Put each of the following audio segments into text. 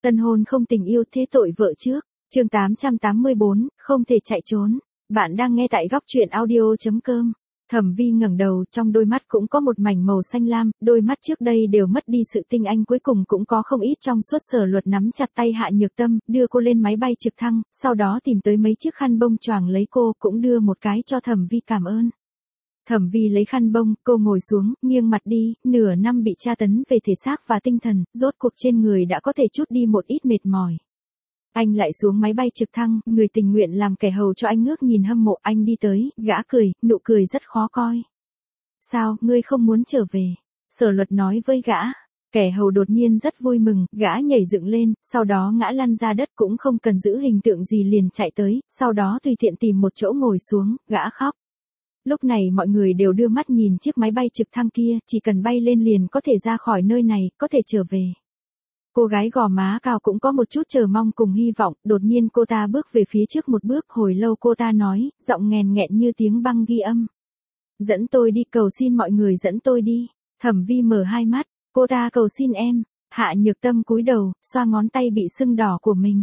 Tân hôn không tình yêu thế tội vợ trước. Chương 884, không thể chạy trốn. Bạn đang nghe tại góc truyện audio.com. Thẩm Vi ngẩng đầu, trong đôi mắt cũng có một mảnh màu xanh lam, đôi mắt trước đây đều mất đi sự tinh anh, cuối cùng cũng có không ít trong suốt. Sở Luật nắm chặt tay Hạ Nhược Tâm, đưa cô lên máy bay trực thăng, sau đó tìm tới mấy chiếc khăn bông choàng lấy cô, cũng đưa một cái cho Thẩm Vi cảm ơn. Thẩm Vi lấy khăn bông, cô ngồi xuống, nghiêng mặt đi, nửa năm bị tra tấn về thể xác và tinh thần, rốt cuộc trên người đã có thể chút đi một ít mệt mỏi. Anh lại xuống máy bay trực thăng, người tình nguyện làm kẻ hầu cho anh ngước nhìn hâm mộ. Anh đi tới, gã cười, nụ cười rất khó coi. Sao, ngươi không muốn trở về? Sở Luật nói với gã. Kẻ hầu đột nhiên rất vui mừng, gã nhảy dựng lên, sau đó ngã lăn ra đất, cũng không cần giữ hình tượng gì liền chạy tới, sau đó tùy tiện tìm một chỗ ngồi xuống, gã khóc. Lúc này mọi người đều đưa mắt nhìn chiếc máy bay trực thăng kia, chỉ cần bay lên liền có thể ra khỏi nơi này, có thể trở về. Cô gái gò má cao cũng có một chút chờ mong cùng hy vọng, đột nhiên cô ta bước về phía trước một bước, hồi lâu cô ta nói, giọng nghèn nghẹn như tiếng băng ghi âm. Dẫn tôi đi, cầu xin mọi người dẫn tôi đi. Thẩm Vi mở hai mắt, cô ta cầu xin em. Hạ Nhược Tâm cúi đầu, xoa ngón tay bị sưng đỏ của mình.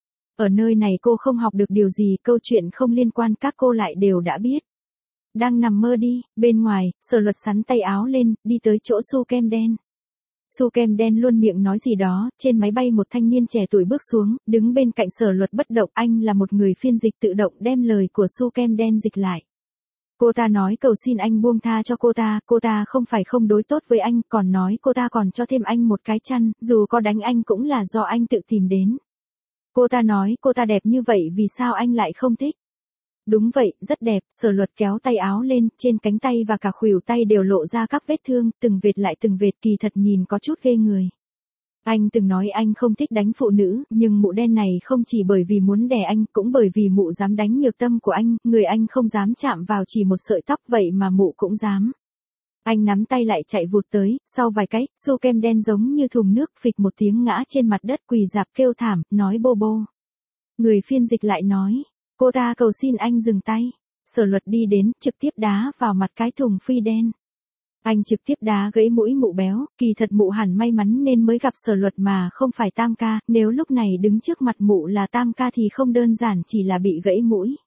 Ở nơi này cô không học được điều gì, câu chuyện không liên quan các cô lại đều đã biết. Đang nằm mơ đi. Bên ngoài, Sở Luật sắn tay áo lên, đi tới chỗ Su Kem Đen. Su Kem Đen luôn miệng nói gì đó, trên máy bay một thanh niên trẻ tuổi bước xuống, đứng bên cạnh Sở Luật bất động. Anh là một người phiên dịch tự động đem lời của Su Kem Đen dịch lại. Cô ta nói cầu xin anh buông tha cho cô ta không phải không đối tốt với anh, còn nói cô ta còn cho thêm anh một cái chăn, dù có đánh anh cũng là do anh tự tìm đến. Cô ta nói cô ta đẹp như vậy vì sao anh lại không thích? Đúng vậy, rất đẹp. Sở Luật kéo tay áo lên, trên cánh tay và cả khuỷu tay đều lộ ra các vết thương, từng vệt lại từng vệt, kỳ thật nhìn có chút ghê người. Anh từng nói anh không thích đánh phụ nữ, nhưng mụ đen này không chỉ bởi vì muốn đè anh, cũng bởi vì mụ dám đánh Nhược Tâm của anh, người anh không dám chạm vào chỉ một sợi tóc, vậy mà mụ cũng dám. Anh nắm tay lại chạy vụt tới, sau vài cái, Su Kem Đen giống như thùng nước, phịch một tiếng ngã trên mặt đất, quỳ rạp kêu thảm, nói bô bô. Người phiên dịch lại nói. Cô ta cầu xin anh dừng tay. Sở Luật đi đến, trực tiếp đá vào mặt cái thùng phi đen. Anh trực tiếp đá gãy mũi mụ béo, kỳ thật mụ hẳn may mắn nên mới gặp Sở Luật mà không phải Tam ca, nếu lúc này đứng trước mặt mụ là Tam ca thì không đơn giản chỉ là bị gãy mũi.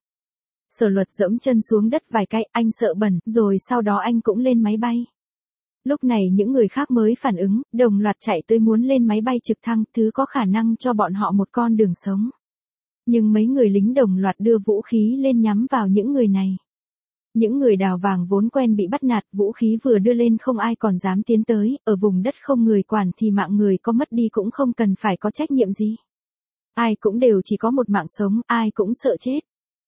Sở Luật giẫm chân xuống đất vài cái, anh sợ bẩn, rồi sau đó anh cũng lên máy bay. Lúc này những người khác mới phản ứng, đồng loạt chạy tới muốn lên máy bay trực thăng, thứ có khả năng cho bọn họ một con đường sống. Nhưng mấy người lính đồng loạt đưa vũ khí lên nhắm vào những người này. Những người đào vàng vốn quen bị bắt nạt, vũ khí vừa đưa lên không ai còn dám tiến tới, ở vùng đất không người quản thì mạng người có mất đi cũng không cần phải có trách nhiệm gì. Ai cũng đều chỉ có một mạng sống, ai cũng sợ chết.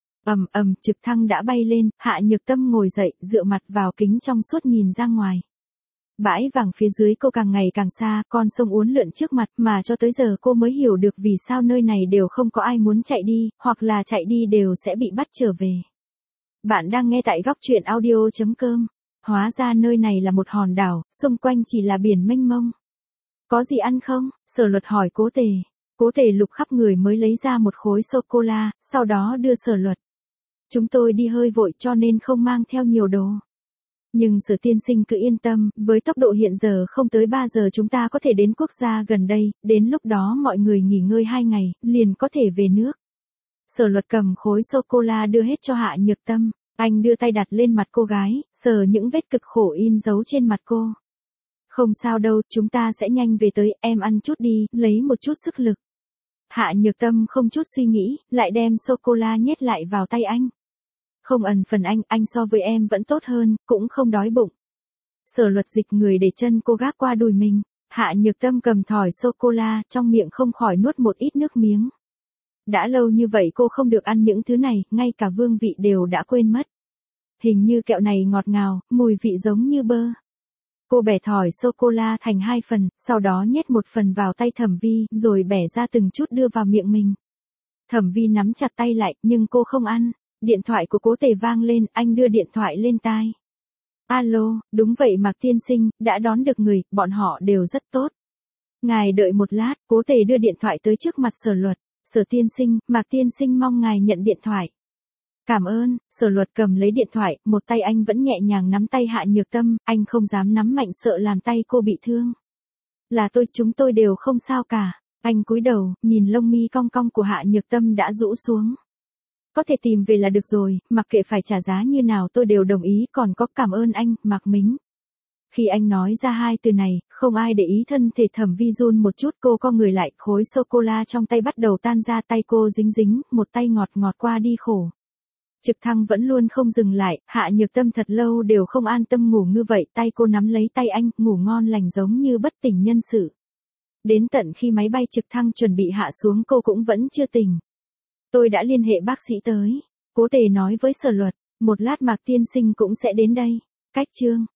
Trực thăng đã bay lên, Hạ Nhược Tâm ngồi dậy, dựa mặt vào kính trong suốt nhìn ra ngoài. Bãi vàng phía dưới cô càng ngày càng xa, con sông uốn lượn trước mặt, mà cho tới giờ cô mới hiểu được vì sao nơi này đều không có ai muốn chạy đi, hoặc là chạy đi đều sẽ bị bắt trở về. Bạn đang nghe tại góc truyện audio.com. Hóa ra nơi này là một hòn đảo, xung quanh chỉ là biển mênh mông. Có gì ăn không? Sở Luật hỏi Cố Tề. Cố Tề lục khắp người mới lấy ra một khối sô-cô-la, sau đó đưa Sở Luật. Chúng tôi đi hơi vội cho nên không mang theo nhiều đồ. Nhưng Sở tiên sinh cứ yên tâm, với tốc độ hiện giờ không tới 3 giờ chúng ta có thể đến quốc gia gần đây, đến lúc đó mọi người nghỉ ngơi 2 ngày, liền có thể về nước. Sở Luật cầm khối sô-cô-la đưa hết cho Hạ Nhược Tâm, anh đưa tay đặt lên mặt cô gái, sờ những vết cực khổ in dấu trên mặt cô. Không sao đâu, chúng ta sẽ nhanh về tới, em ăn chút đi, lấy một chút sức lực. Hạ Nhược Tâm không chút suy nghĩ, lại đem sô-cô-la nhét lại vào tay anh. Không ẩn phần anh so với em vẫn tốt hơn, cũng không đói bụng. Sở Luật dịch người để chân cô gác qua đùi mình. Hạ Nhược Tâm cầm thỏi sô-cô-la, trong miệng không khỏi nuốt một ít nước miếng. Đã lâu như vậy cô không được ăn những thứ này, ngay cả vương vị đều đã quên mất. Hình như kẹo này ngọt ngào, mùi vị giống như bơ. Cô bẻ thỏi sô-cô-la thành 2 phần, sau đó nhét một phần vào tay Thẩm Vi, rồi bẻ ra từng chút đưa vào miệng mình. Thẩm Vi nắm chặt tay lại, nhưng cô không ăn. Điện thoại của Cố Tề vang lên, anh đưa điện thoại lên tai. Alo, đúng vậy Mạc tiên sinh, đã đón được người, bọn họ đều rất tốt. Ngài đợi một lát, Cố Tề đưa điện thoại tới trước mặt Sở Luật. Sở tiên sinh, Mạc tiên sinh mong ngài nhận điện thoại. Cảm ơn. Sở Luật cầm lấy điện thoại, một tay anh vẫn nhẹ nhàng nắm tay Hạ Nhược Tâm, anh không dám nắm mạnh sợ làm tay cô bị thương. Là chúng tôi đều không sao cả. Anh cúi đầu, nhìn lông mi cong cong của Hạ Nhược Tâm đã rũ xuống. Có thể tìm về là được rồi, mặc kệ phải trả giá như nào tôi đều đồng ý, còn có cảm ơn anh, Mạc Mính. Khi anh nói ra hai từ này, không ai để ý, thân thể Thẩm Vi run một chút, cô co người lại, khối sô-cô-la trong tay bắt đầu tan ra, tay cô dính dính, một tay ngọt ngọt qua đi khổ. Trực thăng vẫn luôn không dừng lại, Hạ Nhược Tâm thật lâu đều không an tâm ngủ như vậy, tay cô nắm lấy tay anh, ngủ ngon lành giống như bất tỉnh nhân sự. Đến tận khi máy bay trực thăng chuẩn bị hạ xuống cô cũng vẫn chưa tỉnh. Tôi đã liên hệ bác sĩ tới. Cố Tề nói với Sở Luật, một lát Mạc tiên sinh cũng sẽ đến đây. Cách chương